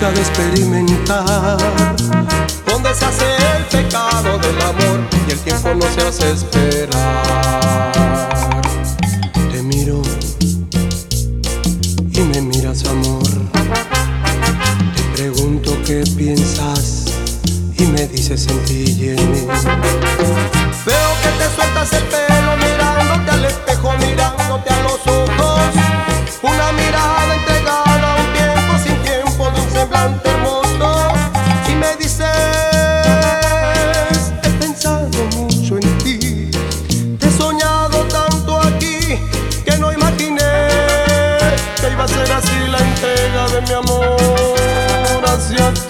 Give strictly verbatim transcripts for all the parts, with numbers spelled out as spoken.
busca de experimentar, donde se hace el pecado del amor y el tiempo no se hace esperar. Te miro y me miras, amor. Te pregunto qué piensas y me dices en ti y en mí. Veo que te sueltas el pelo mirándote al espejo, mirándote a los ojos. Una mirada entregada a un tiempo sin tiempo, de un semblante hermoso. Y me dices, he pensado mucho en ti, te he soñado tanto aquí, que no imaginé que iba a ser así la entrega de mi amor hacia ti.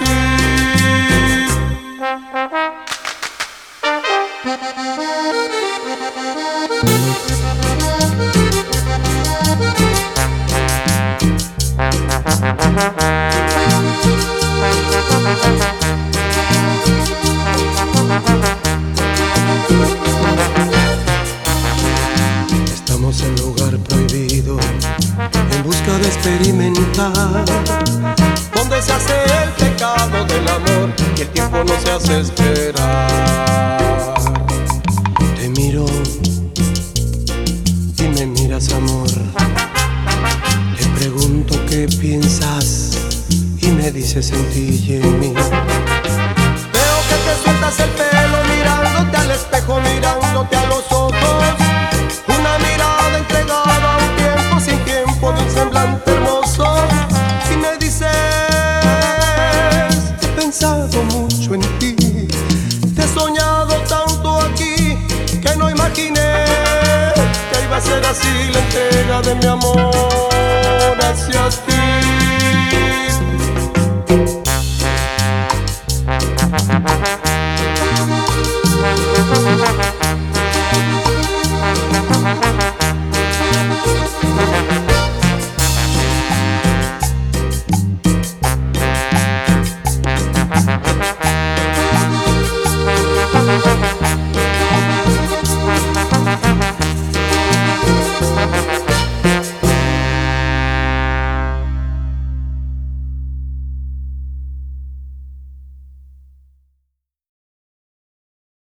Estamos en lugar prohibido, en busca de experimentar, donde se hace el pecado del amor y el tiempo no se hace esperar. Te miro y me miras, amor. Te pregunto qué piensas y me dices en ti y en mí. Veo que te sueltas el pelo mirándote al espejo, mirándote a los ojos. Una mirada entregada a un tiempo sin tiempo, de un semblante hermoso. Y me dices, he pensado mucho en ti, te he soñado tanto aquí, que no imaginé que iba a ser así la entrega de mi amor